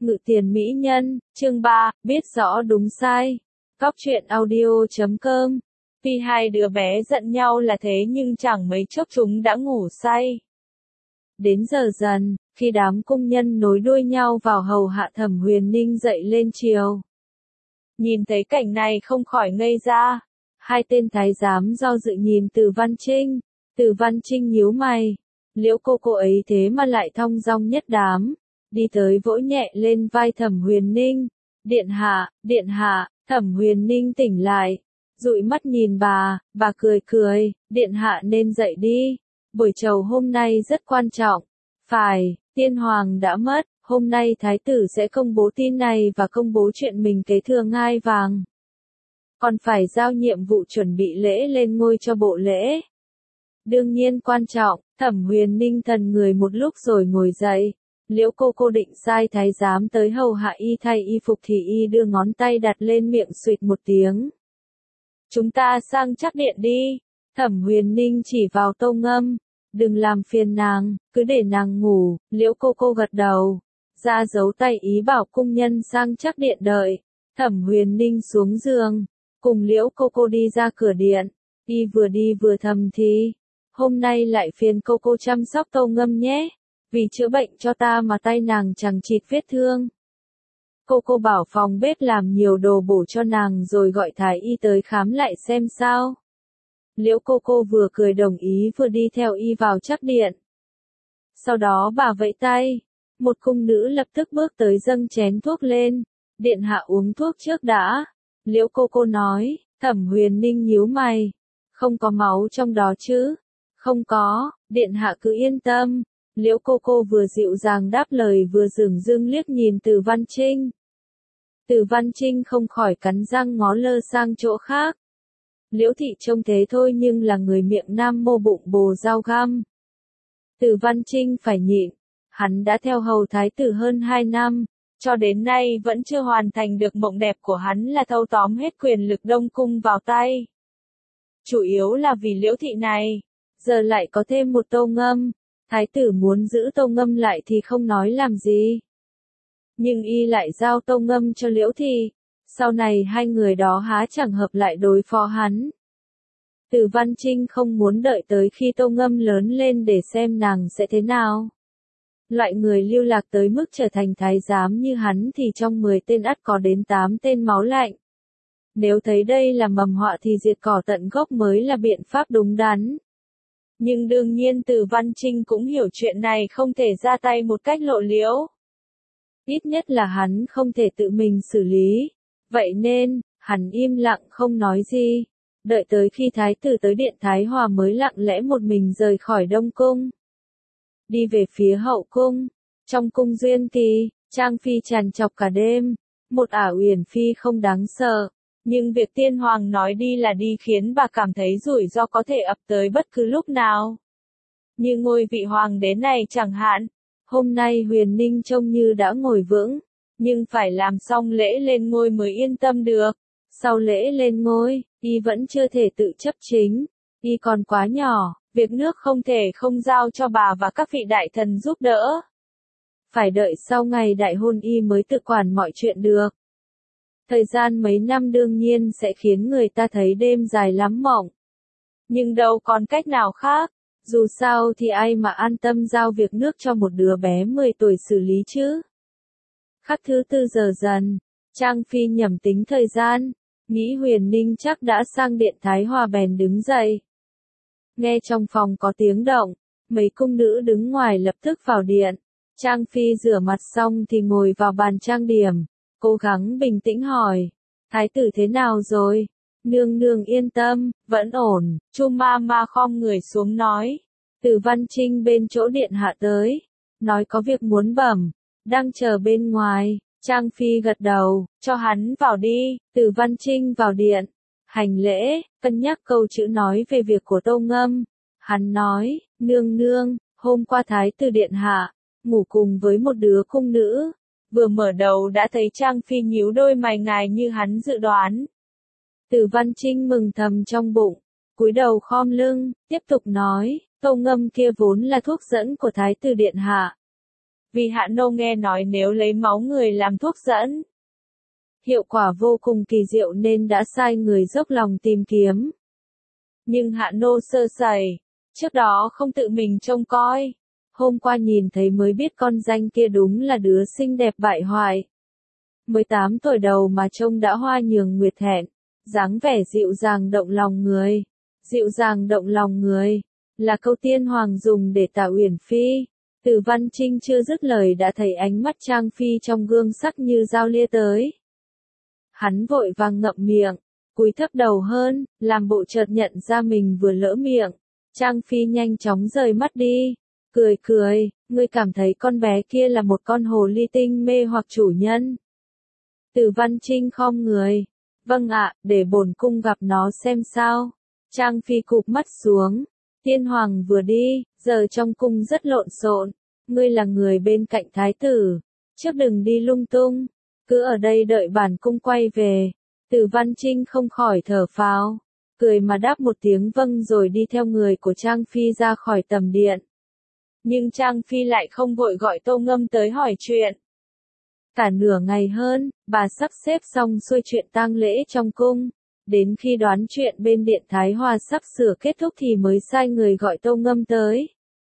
Ngự tiền mỹ nhân, chương 3, biết rõ đúng sai. Cóc truyện audio.com. Vì hai đứa bé giận nhau là thế nhưng chẳng mấy chốc chúng đã ngủ say. Đến giờ dần, khi đám cung nhân nối đuôi nhau vào hầu hạ Thẩm Huyền Ninh dậy lên chiều. Nhìn thấy cảnh này không khỏi ngây ra. Hai tên thái giám do dự nhìn Từ Văn Trinh. Từ Văn Trinh nhíu mày. Liễu cô ấy thế mà lại thong dong nhất đám. Đi tới vỗ nhẹ lên vai Thẩm Huyền Ninh. Điện hạ, Thẩm Huyền Ninh tỉnh lại. Dụi mắt nhìn bà cười, điện hạ nên dậy đi. Buổi trầu hôm nay rất quan trọng. Phải, tiên hoàng đã mất, hôm nay thái tử sẽ công bố tin này và công bố chuyện mình kế thừa ngai vàng. Còn phải giao nhiệm vụ chuẩn bị lễ lên ngôi cho bộ lễ. Đương nhiên quan trọng, Thẩm Huyền Ninh thần người một lúc rồi ngồi dậy. Liễu cô định sai thái giám tới hầu hạ y thay y phục thì y đưa ngón tay đặt lên miệng suỵt một tiếng. Chúng ta sang Trác điện đi. Thẩm Huyền Ninh chỉ vào Tô Ngâm. Đừng làm phiền nàng, cứ để nàng ngủ. Liễu cô gật đầu. Ra dấu tay ý bảo cung nhân sang Trác điện đợi. Thẩm Huyền Ninh xuống giường. Cùng Liễu cô đi ra cửa điện. Y vừa đi vừa thầm thì. Hôm nay lại phiền cô chăm sóc Tô Ngâm nhé. Vì chữa bệnh cho ta mà tay nàng chẳng chịt vết thương. Cô bảo phòng bếp làm nhiều đồ bổ cho nàng rồi gọi thái y tới khám lại xem sao. Liễu cô vừa cười đồng ý vừa đi theo y vào Trác điện. Sau đó bà vẫy tay. Một cung nữ lập tức bước tới dâng chén thuốc lên. Điện hạ uống thuốc trước đã. Liễu cô nói. Thẩm Huyền Ninh nhíu mày. Không có máu trong đó chứ? Không có, điện hạ cứ yên tâm. Liễu cô vừa dịu dàng đáp lời vừa dửng dưng liếc nhìn Từ Văn Trinh. Từ Văn Trinh không khỏi cắn răng ngó lơ sang chỗ khác. Liễu thị trông thế thôi nhưng là người miệng nam mô bụng bồ dao găm. Từ Văn Trinh phải nhịn. Hắn đã theo hầu thái tử hơn 2 năm. Cho đến nay vẫn chưa hoàn thành được mộng đẹp của hắn là thâu tóm hết quyền lực Đông Cung vào tay. Chủ yếu là vì Liễu thị này. Giờ lại có thêm một Tô Ngâm. Thái tử muốn giữ Tô Ngâm lại thì không nói làm gì. Nhưng y lại giao Tô Ngâm cho Liễu thị. Sau này hai người đó há chẳng hợp lại đối phó hắn. Từ Văn Trinh không muốn đợi tới khi Tô Ngâm lớn lên để xem nàng sẽ thế nào. Loại người lưu lạc tới mức trở thành thái giám như hắn thì trong 10 tên ắt có đến 8 tên máu lạnh. Nếu thấy đây là mầm họa thì diệt cỏ tận gốc mới là biện pháp đúng đắn. Nhưng đương nhiên Từ Văn Trinh cũng hiểu chuyện này không thể ra tay một cách lộ liễu. Ít nhất là hắn không thể tự mình xử lý. Vậy nên, hắn im lặng không nói gì. Đợi tới khi thái tử tới điện Thái Hòa mới lặng lẽ một mình rời khỏi Đông Cung. Đi về phía hậu cung. Trong cung Duyên Kỳ, Trang Phi trằn trọc cả đêm. Một Ả Uyển Phi không đáng sợ. Nhưng việc tiên hoàng nói đi là đi khiến bà cảm thấy rủi ro có thể ập tới bất cứ lúc nào. Như ngôi vị hoàng đế này chẳng hạn. Hôm nay Huyền Ninh trông như đã ngồi vững. Nhưng phải làm xong lễ lên ngôi mới yên tâm được. Sau lễ lên ngôi, y vẫn chưa thể tự chấp chính. Y còn quá nhỏ, việc nước không thể không giao cho bà và các vị đại thần giúp đỡ. Phải đợi sau ngày đại hôn y mới tự quản mọi chuyện được. Thời gian mấy năm đương nhiên sẽ khiến người ta thấy đêm dài lắm mộng. Nhưng đâu còn cách nào khác. Dù sao thì ai mà an tâm giao việc nước cho một đứa bé 10 tuổi xử lý chứ. Khắc thứ 4 giờ dần, Trang Phi nhẩm tính thời gian, nghĩ Huyền Ninh chắc đã sang điện Thái Hòa bèn đứng dậy. Nghe trong phòng có tiếng động, mấy cung nữ đứng ngoài lập tức vào điện. Trang Phi rửa mặt xong thì ngồi vào bàn trang điểm, cố gắng bình tĩnh hỏi, thái tử thế nào rồi? Nương nương yên tâm, vẫn ổn. Chu ma khom người xuống nói. Từ Văn Trinh bên chỗ điện hạ tới, nói có việc muốn bẩm, đang chờ bên ngoài. Trang Phi gật đầu, cho hắn vào đi. Từ Văn Trinh vào điện, hành lễ, cân nhắc câu chữ nói về việc của Tô Ngâm. Hắn nói, nương, hôm qua thái tử điện hạ, ngủ cùng với một đứa cung nữ. Vừa mở đầu đã thấy Trang Phi nhíu đôi mày ngài như hắn dự đoán. Từ Văn Trinh mừng thầm trong bụng, cúi đầu khom lưng, tiếp tục nói, Tô Ngâm kia vốn là thuốc dẫn của thái tử điện hạ. Vì Hạ Nô nghe nói nếu lấy máu người làm thuốc dẫn, hiệu quả vô cùng kỳ diệu nên đã sai người dốc lòng tìm kiếm. Nhưng Hạ Nô sơ sẩy, trước đó không tự mình trông coi. Hôm qua nhìn thấy mới biết con danh kia đúng là đứa xinh đẹp bại hoại. 18 tuổi đầu mà trông đã hoa nhường nguyệt hẹn, dáng vẻ dịu dàng động lòng người. Dịu dàng động lòng người, là câu tiên hoàng dùng để tả Uyển Phi. Từ Văn Trinh chưa dứt lời đã thấy ánh mắt Trang Phi trong gương sắc như dao lia tới. Hắn vội vàng ngậm miệng, cúi thấp đầu hơn, làm bộ chợt nhận ra mình vừa lỡ miệng. Trang Phi nhanh chóng rời mắt đi, cười cười, ngươi cảm thấy con bé kia là một con hồ ly tinh mê hoặc chủ nhân. Từ Văn Trinh khom người, vâng ạ, để bổn cung gặp nó xem sao. Trang Phi cụp mắt xuống, tiên hoàng vừa đi, giờ trong cung rất lộn xộn, ngươi là người bên cạnh thái tử, trước đừng đi lung tung, cứ ở đây đợi bản cung quay về. Từ Văn Trinh không khỏi thở phào, cười mà đáp một tiếng vâng rồi đi theo người của Trang Phi ra khỏi tầm điện. Nhưng Trang Phi lại không vội gọi Tô Ngâm tới hỏi chuyện. Cả nửa ngày hơn, bà sắp xếp xong xuôi chuyện tang lễ trong cung. Đến khi đoán chuyện bên điện Thái Hòa sắp sửa kết thúc thì mới sai người gọi Tô Ngâm tới.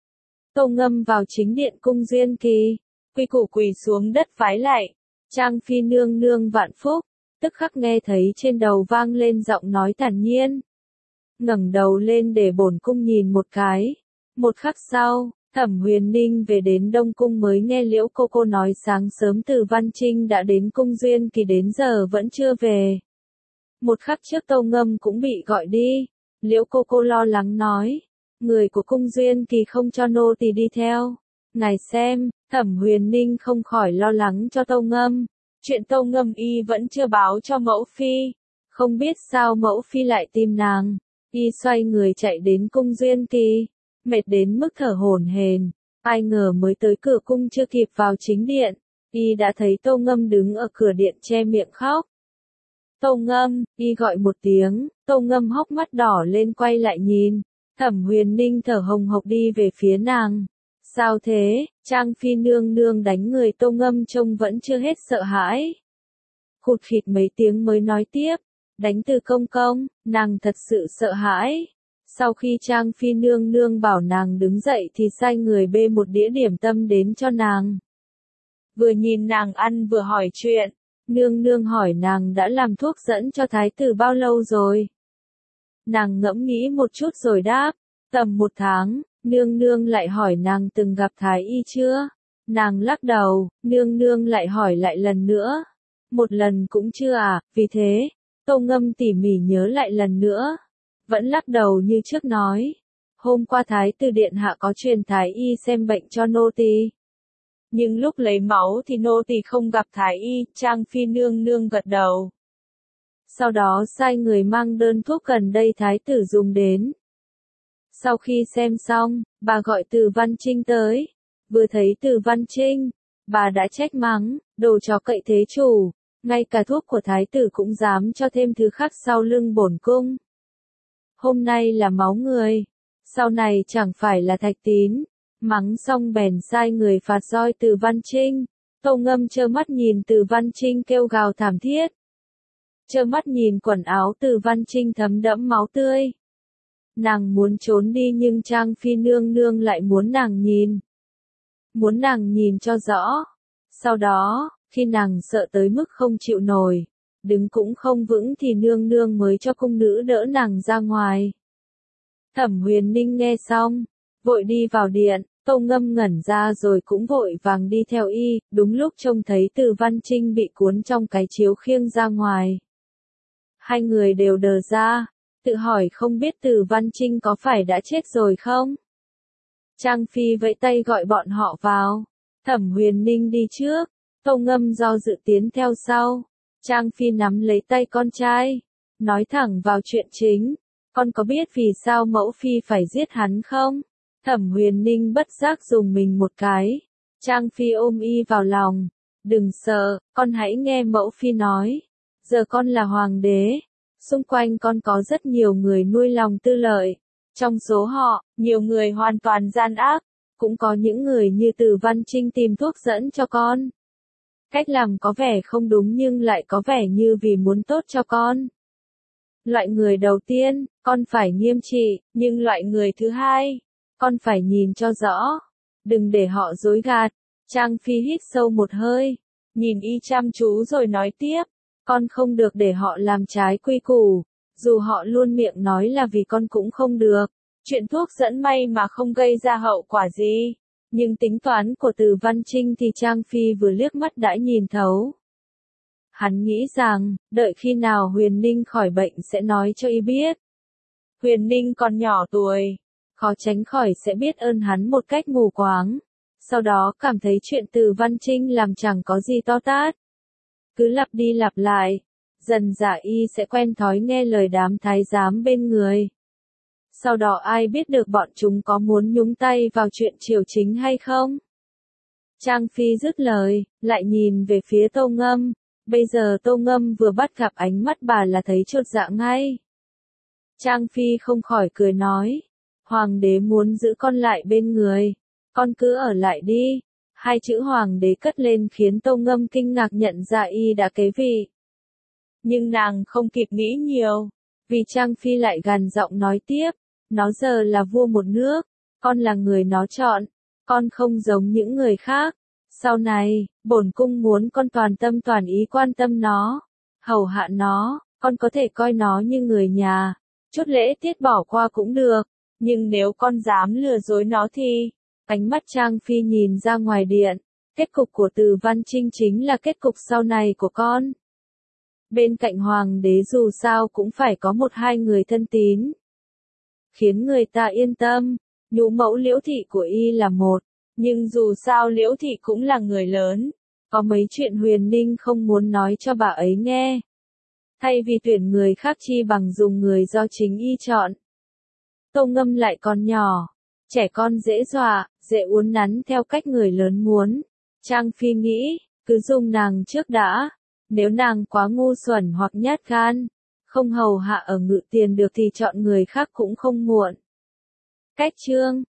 Tô Ngâm vào chính điện cung Duyên Kỳ, quy củ quỳ xuống đất vái lạy. Trang Phi nương nương vạn phúc, tức khắc nghe thấy trên đầu vang lên giọng nói thản nhiên. Ngẩng đầu lên để bổn cung nhìn một cái. Một khắc sau, Thẩm Huyền Ninh về đến Đông Cung mới nghe Liễu cô nói sáng sớm Từ Văn Trinh đã đến cung Duyên Kỳ đến giờ vẫn chưa về. Một khắc trước Tô Ngâm cũng bị gọi đi. Liễu cô lo lắng nói, người của cung Duyên Kỳ không cho nô tỳ đi theo. Ngài xem, Thẩm Huyền Ninh không khỏi lo lắng cho Tô Ngâm. Chuyện Tô Ngâm y vẫn chưa báo cho mẫu phi. Không biết sao mẫu phi lại tìm nàng. Y xoay người chạy đến cung Duyên Kỳ, mệt đến mức thở hổn hển. Ai ngờ mới tới cửa cung chưa kịp vào chính điện, y đã thấy Tô Ngâm đứng ở cửa điện che miệng khóc. Tô Ngâm, y gọi một tiếng, Tô Ngâm hốc mắt đỏ lên quay lại nhìn. Thẩm Huyền Ninh thở hồng hộc đi về phía nàng. Sao thế? Trang Phi nương nương đánh người. Tô Ngâm trông vẫn chưa hết sợ hãi. Khụt khịt mấy tiếng mới nói tiếp, đánh Từ công công, nàng thật sự sợ hãi. Sau khi Trang Phi nương nương bảo nàng đứng dậy thì sai người bê một đĩa điểm tâm đến cho nàng. Vừa nhìn nàng ăn vừa hỏi chuyện, nương nương hỏi nàng đã làm thuốc dẫn cho thái tử bao lâu rồi. Nàng ngẫm nghĩ một chút rồi đáp, tầm 1 tháng. Nương nương lại hỏi nàng từng gặp thái y chưa. Nàng lắc đầu, nương nương lại hỏi lại lần nữa. Một lần cũng chưa à, vì thế, Tô Ngâm tỉ mỉ nhớ lại lần nữa. Vẫn lắc đầu như trước nói. Hôm qua thái tử điện hạ có truyền thái y xem bệnh cho nô tỳ. Nhưng lúc lấy máu thì nô tỳ không gặp thái y. Trang Phi nương nương gật đầu. Sau đó sai người mang đơn thuốc gần đây thái tử dùng đến. Sau khi xem xong, bà gọi Từ Văn Trinh tới. Vừa thấy Từ Văn Trinh, bà đã trách mắng, đồ chó cậy thế chủ. Ngay cả thuốc của thái tử cũng dám cho thêm thứ khác sau lưng bổn cung. Hôm nay là máu người, sau này chẳng phải là thạch tín. Mắng xong bèn sai người phạt roi Từ Văn Trinh. Tô Ngâm trơ mắt nhìn Từ Văn Trinh kêu gào thảm thiết. Trơ mắt nhìn quần áo Từ Văn Trinh thấm đẫm máu tươi. Nàng muốn trốn đi nhưng Trang Phi nương nương lại muốn nàng nhìn. Muốn nàng nhìn cho rõ. Sau đó, khi nàng sợ tới mức không chịu nổi, đứng cũng không vững thì nương nương mới cho cung nữ đỡ nàng ra ngoài. Thẩm Huyền Ninh nghe xong, vội đi vào điện. Tô Ngâm ngẩn ra rồi cũng vội vàng đi theo y. Đúng lúc trông thấy Từ Văn Trinh bị cuốn trong cái chiếu khiêng ra ngoài. Hai người đều đờ ra, tự hỏi không biết Từ Văn Trinh có phải đã chết rồi không. Trang Phi vẫy tay gọi bọn họ vào. Thẩm Huyền Ninh đi trước, Tô Ngâm do dự tiến theo sau. Trang Phi nắm lấy tay con trai, nói thẳng vào chuyện chính. Con có biết vì sao mẫu phi phải giết hắn không? Thẩm Huyền Ninh bất giác dùng mình một cái. Trang Phi ôm y vào lòng. Đừng sợ, con hãy nghe mẫu phi nói. Giờ con là hoàng đế. Xung quanh con có rất nhiều người nuôi lòng tư lợi. Trong số họ, nhiều người hoàn toàn gian ác. Cũng có những người như Từ Văn Trinh tìm thuốc dẫn cho con. Cách làm có vẻ không đúng nhưng lại có vẻ như vì muốn tốt cho con. Loại người đầu tiên, con phải nghiêm trị, nhưng loại người thứ hai, con phải nhìn cho rõ. Đừng để họ dối gạt. Trang Phi hít sâu một hơi, nhìn y chăm chú rồi nói tiếp, con không được để họ làm trái quy củ, dù họ luôn miệng nói là vì con cũng không được. Chuyện thuốc dẫn may mà không gây ra hậu quả gì. Nhưng tính toán của Từ Văn Trinh thì Trang Phi vừa liếc mắt đã nhìn thấu. Hắn nghĩ rằng, đợi khi nào Huyền Ninh khỏi bệnh sẽ nói cho y biết. Huyền Ninh còn nhỏ tuổi, khó tránh khỏi sẽ biết ơn hắn một cách mù quáng. Sau đó cảm thấy chuyện Từ Văn Trinh làm chẳng có gì to tát. Cứ lặp đi lặp lại, dần dà y sẽ quen thói nghe lời đám thái giám bên người. Sau đó ai biết được bọn chúng có muốn nhúng tay vào chuyện triều chính hay không? Trang Phi dứt lời, lại nhìn về phía Tô Ngâm. Bây giờ Tô Ngâm vừa bắt gặp ánh mắt bà là thấy chột dạ ngay. Trang Phi không khỏi cười nói, Hoàng đế muốn giữ con lại bên người, con cứ ở lại đi. Hai chữ Hoàng đế cất lên khiến Tô Ngâm kinh ngạc nhận ra y đã kế vị. Nhưng nàng không kịp nghĩ nhiều, vì Trang Phi lại gằn giọng nói tiếp, nó giờ là vua một nước, con là người nó chọn, con không giống những người khác. Sau này, bổn cung muốn con toàn tâm toàn ý quan tâm nó, hầu hạ nó, con có thể coi nó như người nhà, chút lễ tiết bỏ qua cũng được, nhưng nếu con dám lừa dối nó thì... Ánh mắt Trang Phi nhìn ra ngoài điện, kết cục của Từ Văn Trinh chính là kết cục sau này của con. Bên cạnh hoàng đế dù sao cũng phải có một hai người thân tín. Khiến người ta yên tâm, nhũ mẫu Liễu Thị của y là một, nhưng dù sao Liễu Thị cũng là người lớn, có mấy chuyện Huyền Ninh không muốn nói cho bà ấy nghe. Thay vì tuyển người khác chi bằng dùng người do chính y chọn. Tô Ngâm lại còn nhỏ, trẻ con dễ dọa, dễ uốn nắn theo cách người lớn muốn. Trang Phi nghĩ, cứ dùng nàng trước đã, nếu nàng quá ngu xuẩn hoặc nhát gan, không hầu hạ ở Ngự Tiền được thì chọn người khác cũng không muộn. Cách chương